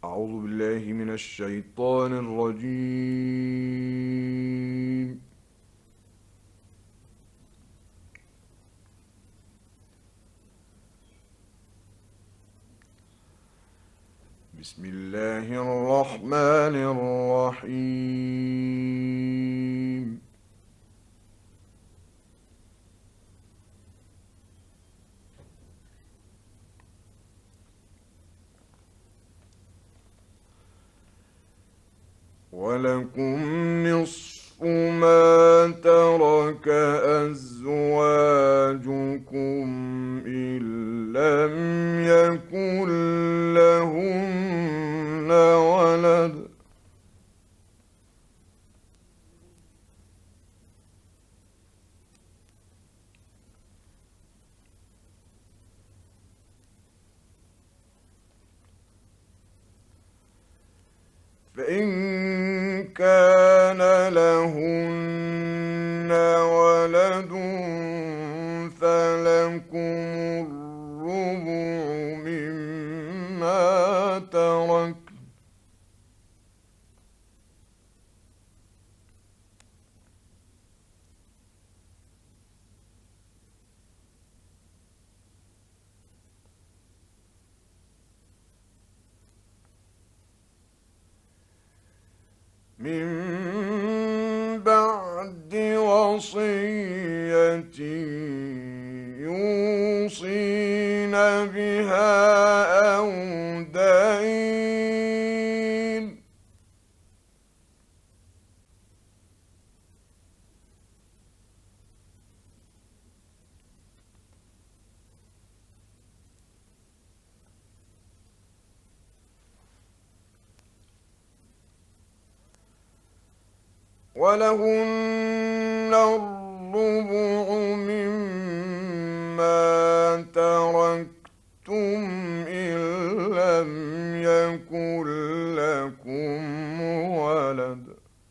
أعوذ بالله من الشيطان الرجيم. بسم الله الرحمن الرحيم. ولكم نصف ما ترك أزواجكم إن لم يكن لهن ولد، فإن كان لهن ولد فلكم الربع مما ترك من بعد وصية يوصين بها أو دين. ولهن الربع مما تركتم إن لم يكن لكم ولد،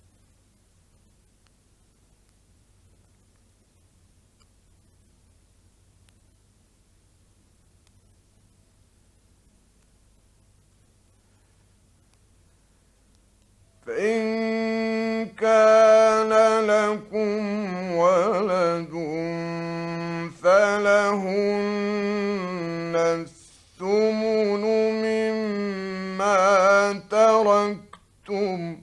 فإن كان لكم ولد فلهن الثمن مما تركتم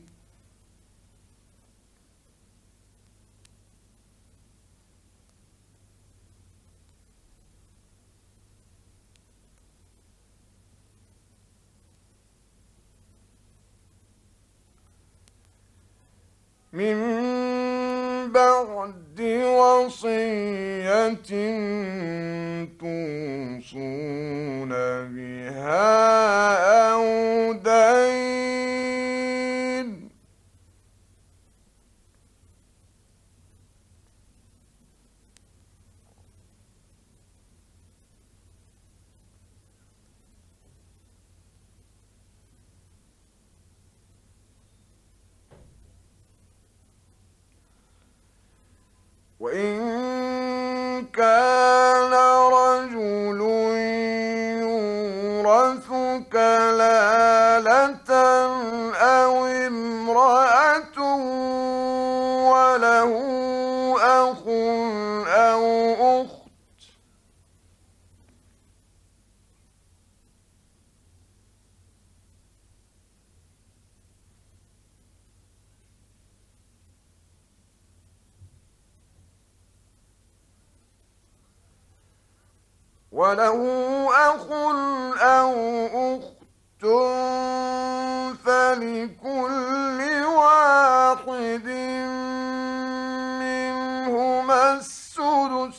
من بعد وصية توصون بها أو دين. وإن كان رجل يورث كلالة أو امرأة وله أخ أو أخت وله أخ أو أخت فلكل واحد منهما السدس،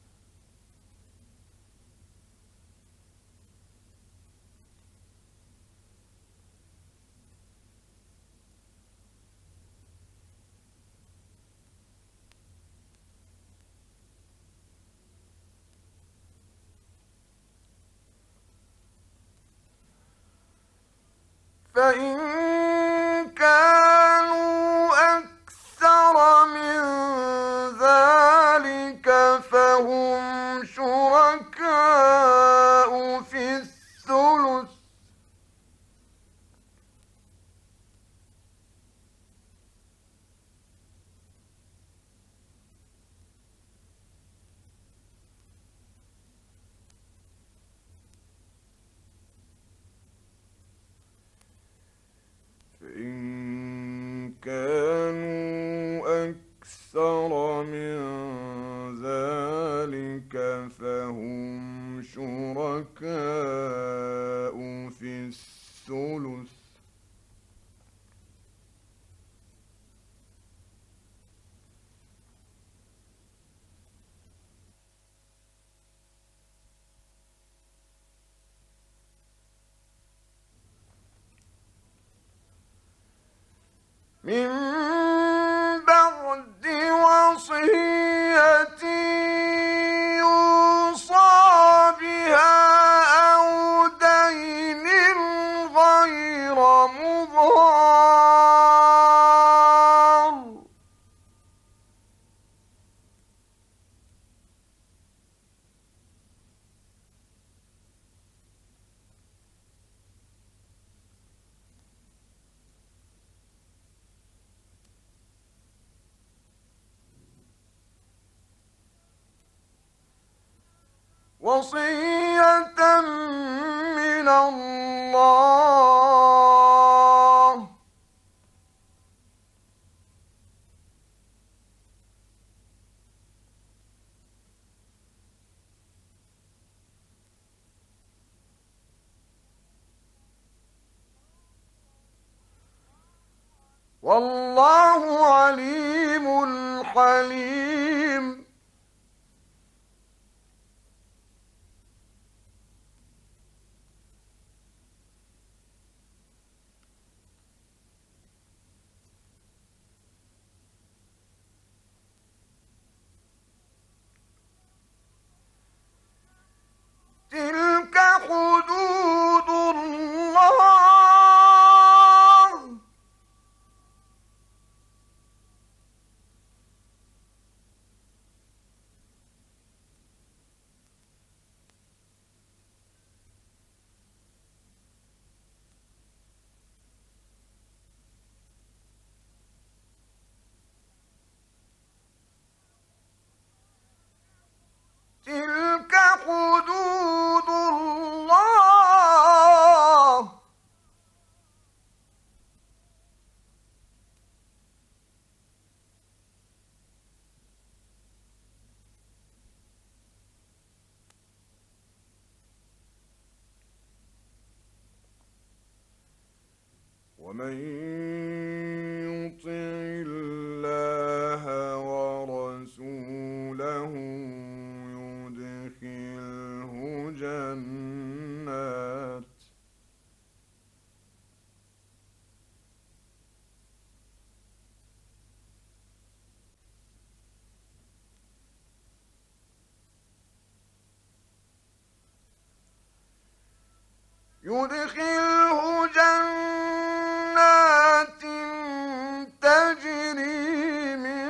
فإن كانوا أكثر من ذلك فهم شركاء في الثلث، الثلث. من بعد وصية يوصى بها أو دين غير مضار. وصية من الله. والله عليم حليم. تلك حدود الله. تلك حدود الله. ومن يطع الله ورسوله يدخله جنات يدخله جنات تجري من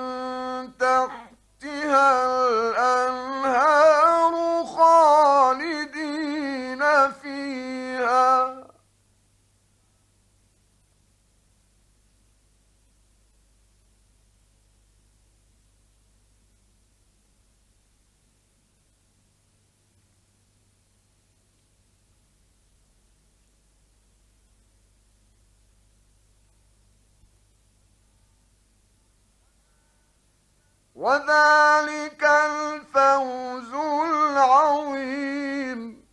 تحتها الأنهار خالدين فيها. وذلك الفوز العظيم.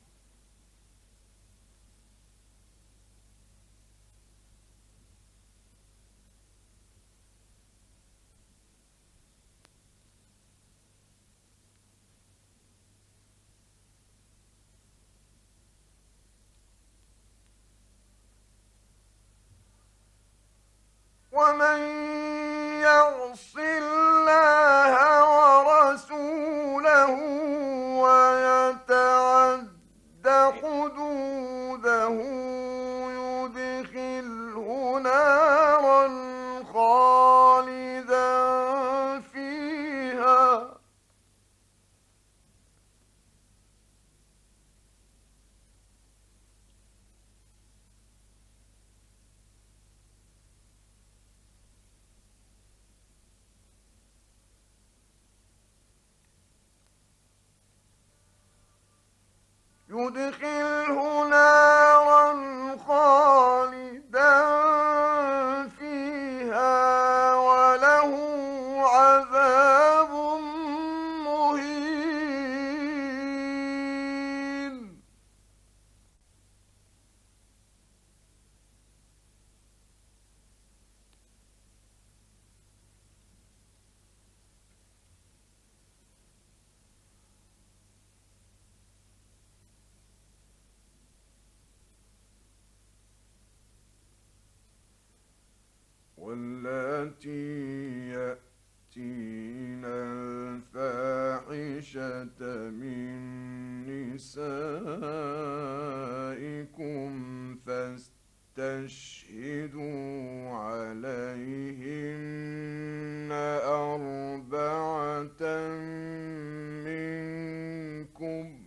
ومن يعص الله ورسوله ويتعد حدوده يدخله نارا خالدا فيها. يدخله نارا خالدا فيها وله عذاب مهين. واللاتي يأتين الفاحشة من نسائكم فاستشهدوا عليهن أربعة منكم،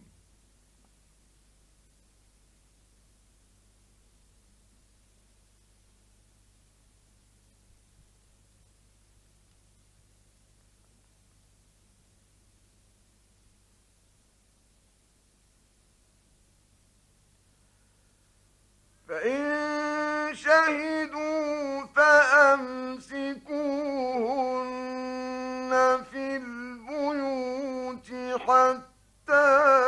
فإن شهدوا فأمسكوهن في البيوت حتى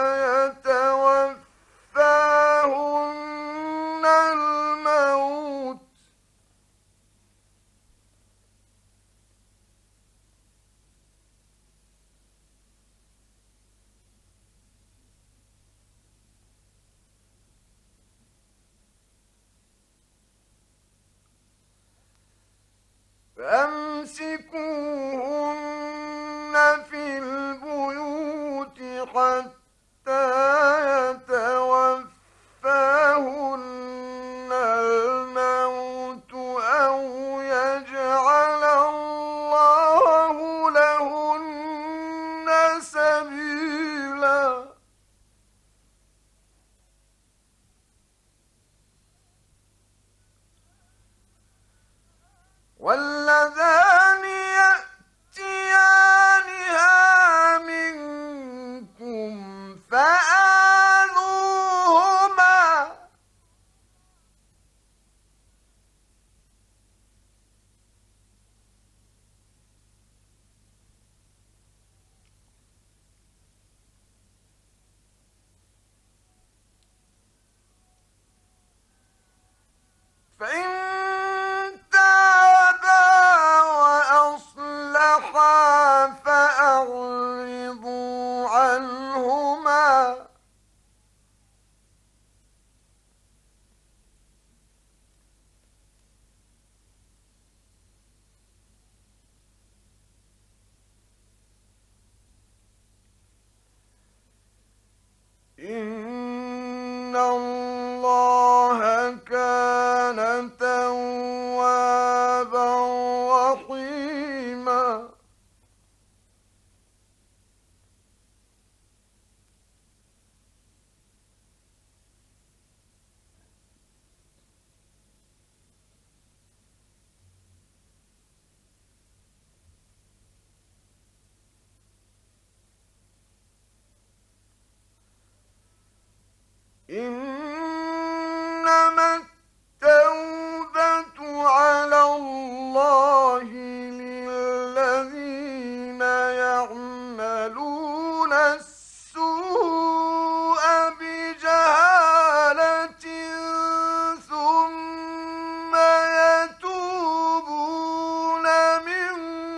يتوفاهن الموت، فأمسكوهن في البيوت حتى يتوفاهن الموت أو يجعل الله لهن سبيلا. واللذان يأتيانها منكم فآذوهما، فإن تابا وأصلحا فأعرضوا عنهما، إن الله كان توابا رحيما. إنما التوبة على الله للذين يعملون السوء بجهالة ثم يتوبون من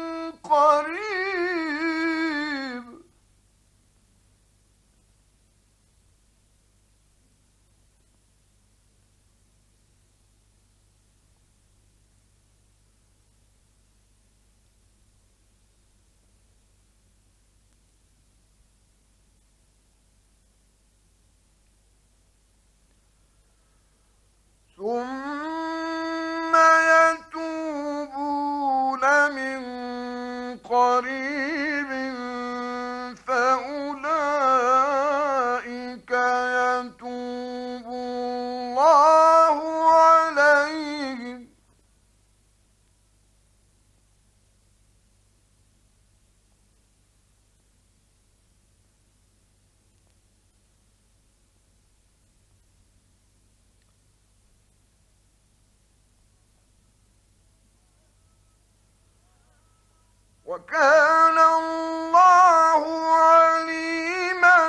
قريب، ثم يتوبون من قريب فأولئك يتوب الله عليهم، وكان الله عليما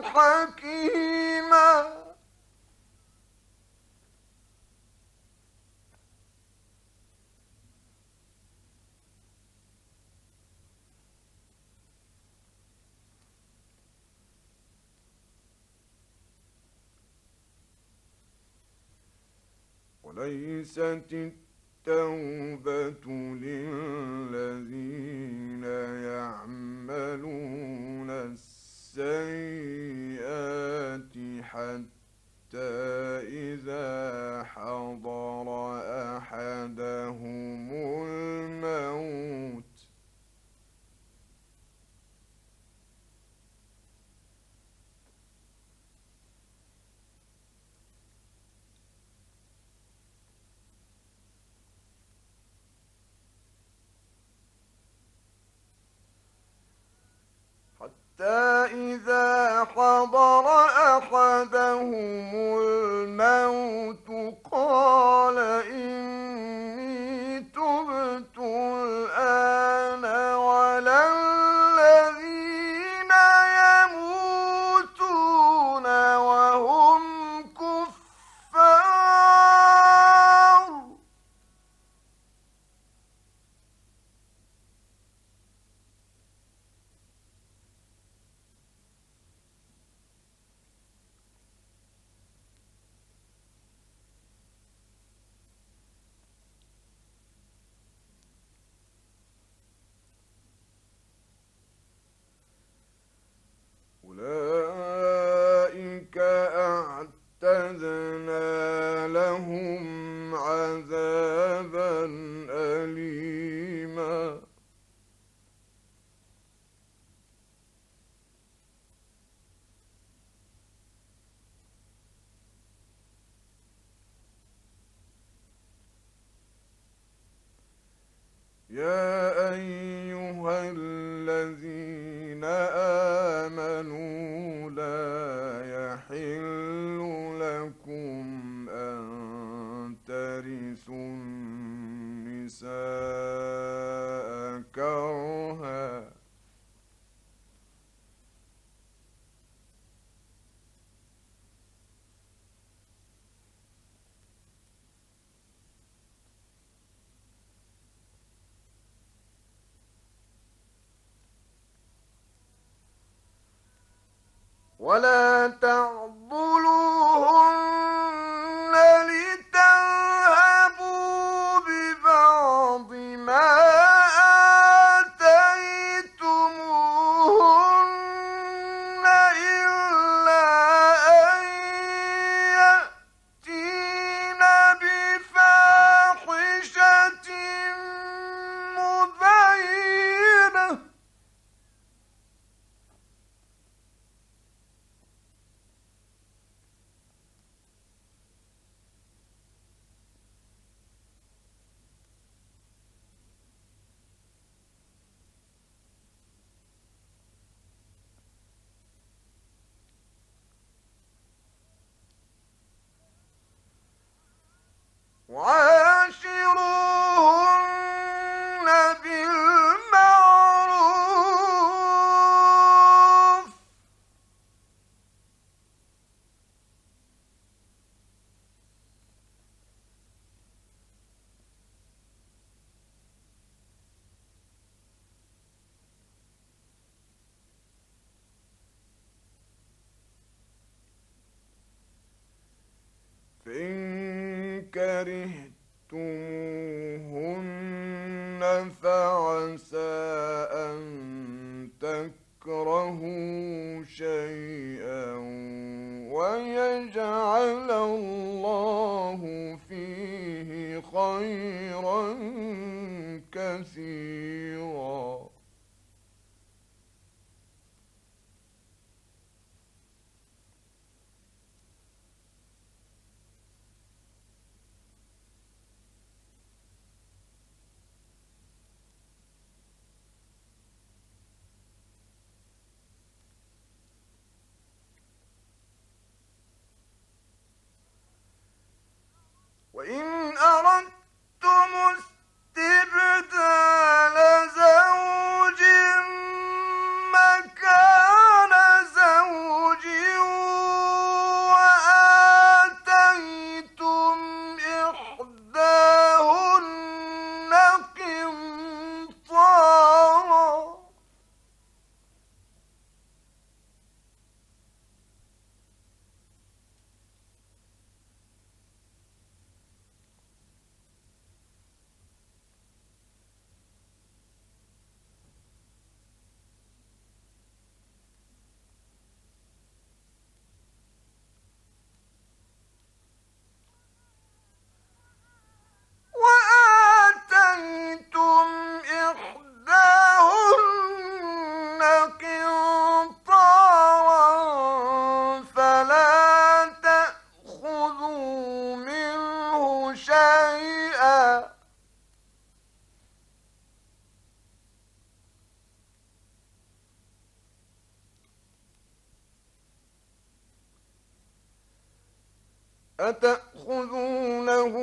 حكيما. وليست التوبة للذين يعملون السيئات حتى إذا حضر أحدهم الموت قال إني تبت الآن ولا الذين يموتون وهم كفار أولئك أعتدنا لهم عذابا أليما يا أيها الذين آمنوا لا يحل لكم أن ترثوا النساء كرها ولا تعضلوهن لتذهبوا ببعض ما آتيتموهن إلا أن يأتين بفاحشة مبينة وعاشروهن بالمعروف فإن كرهتموهن فعسى أن تكرهوا شيئا ويجعل الله فيه خيرا كثيرا وإن أردتم استبدال زوج مكان زوج وآتيتم إحداهن قنطارا أتأخذونه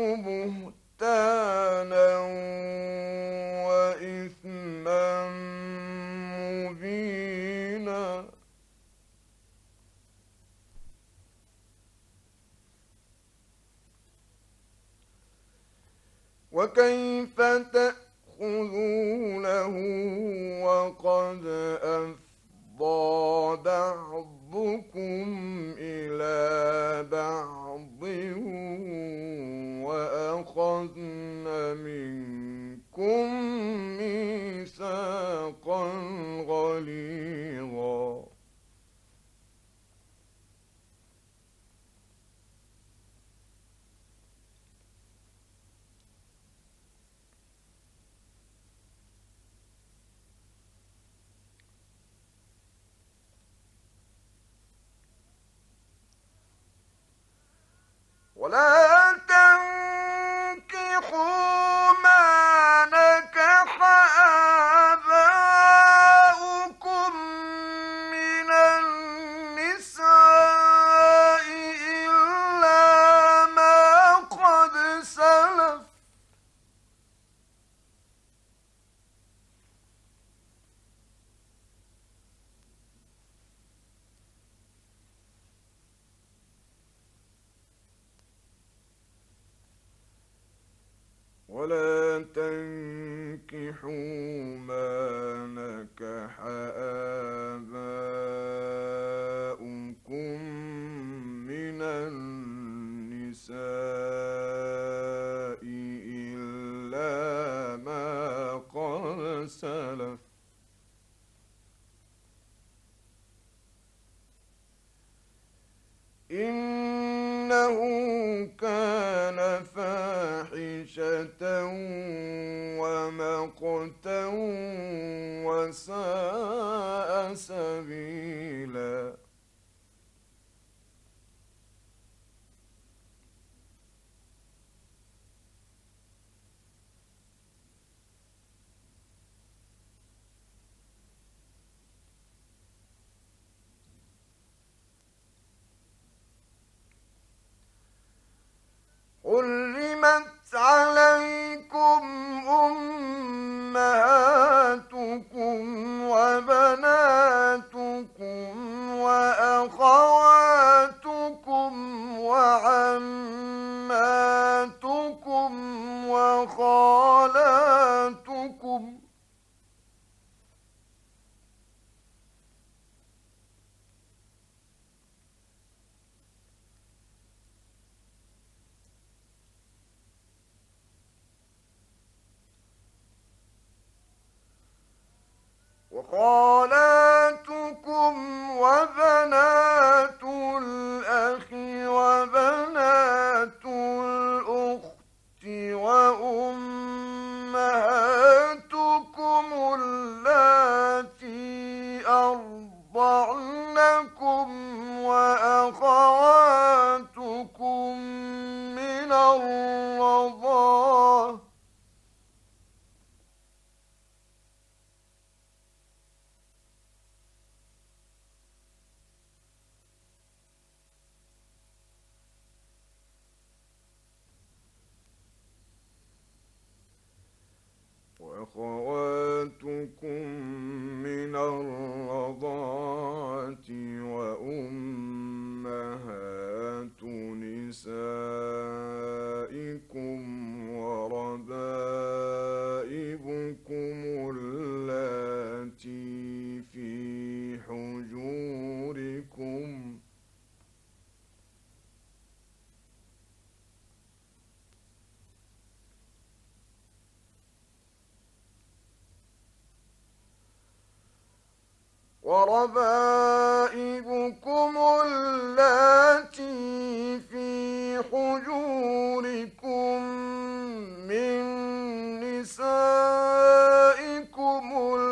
بهتانا وإثما مبينا وكيف تأخذونه وقد أفضى بعضكم إلى بعض وأخذن منكم ميثاقا غليظا ولا تنكحوا ما نكح آباؤكم من النساء إلا ما قد سلف ولا تنكحوا ما نكح آباؤكم من النساء إلا ما قد سلف إنه كان فاحشة ومقتا وساء سبيلا حرمت عليكم أمهاتكم وبناتكم وأخواتكم وعماتكم وخالاتكم وخالاتكم وبنات الأخ وبنات الأخت وأمهاتكم اللاتي أرضعنكم وأخواتكم من الرضاعة وأخواتكم من الرضاعة وأمهات نسائكم وربائبكم اللاتي في حجوركم وربائبكم اللاتي في حجوركم من نسائكم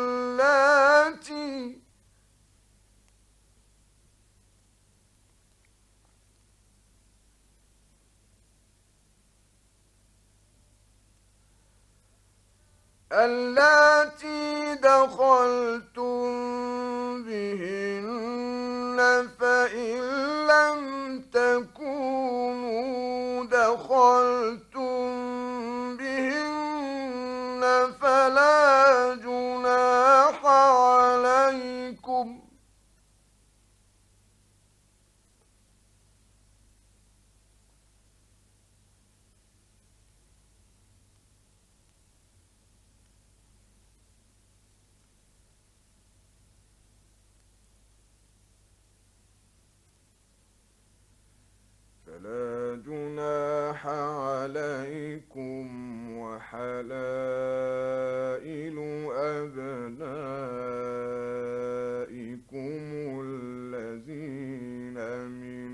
اللاتي دخلتم بهن فإن لم تكونوا دخلتم بهن فلا جناح عليكم وحلائل أبنائكم الذين من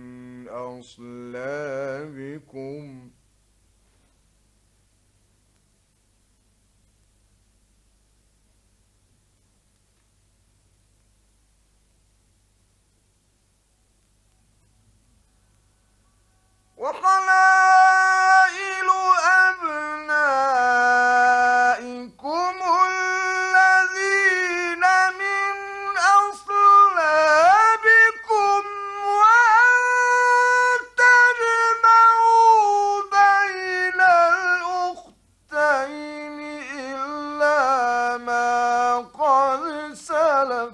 أصلابكم وحلائل أبنائكم الذين من أصلابكم وأن تجمعوا بين الأختين إلا ما قد سلف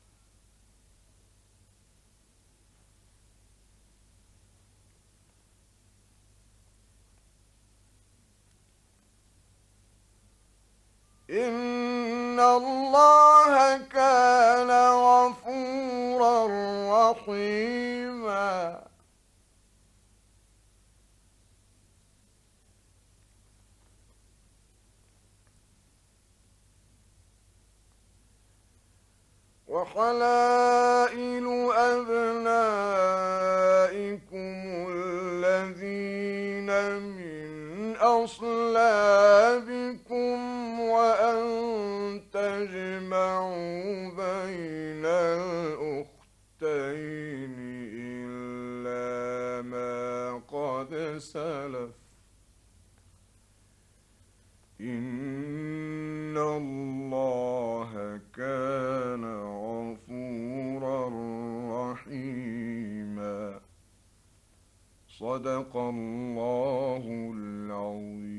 إن الله كان غفورا رحيما وحلائل أبنائكم الذين من أصلابكم وأن تجمعوا بين الأختين إلا ما قد سلف إن الله كان غفورا رحيما صدق الله العظيم.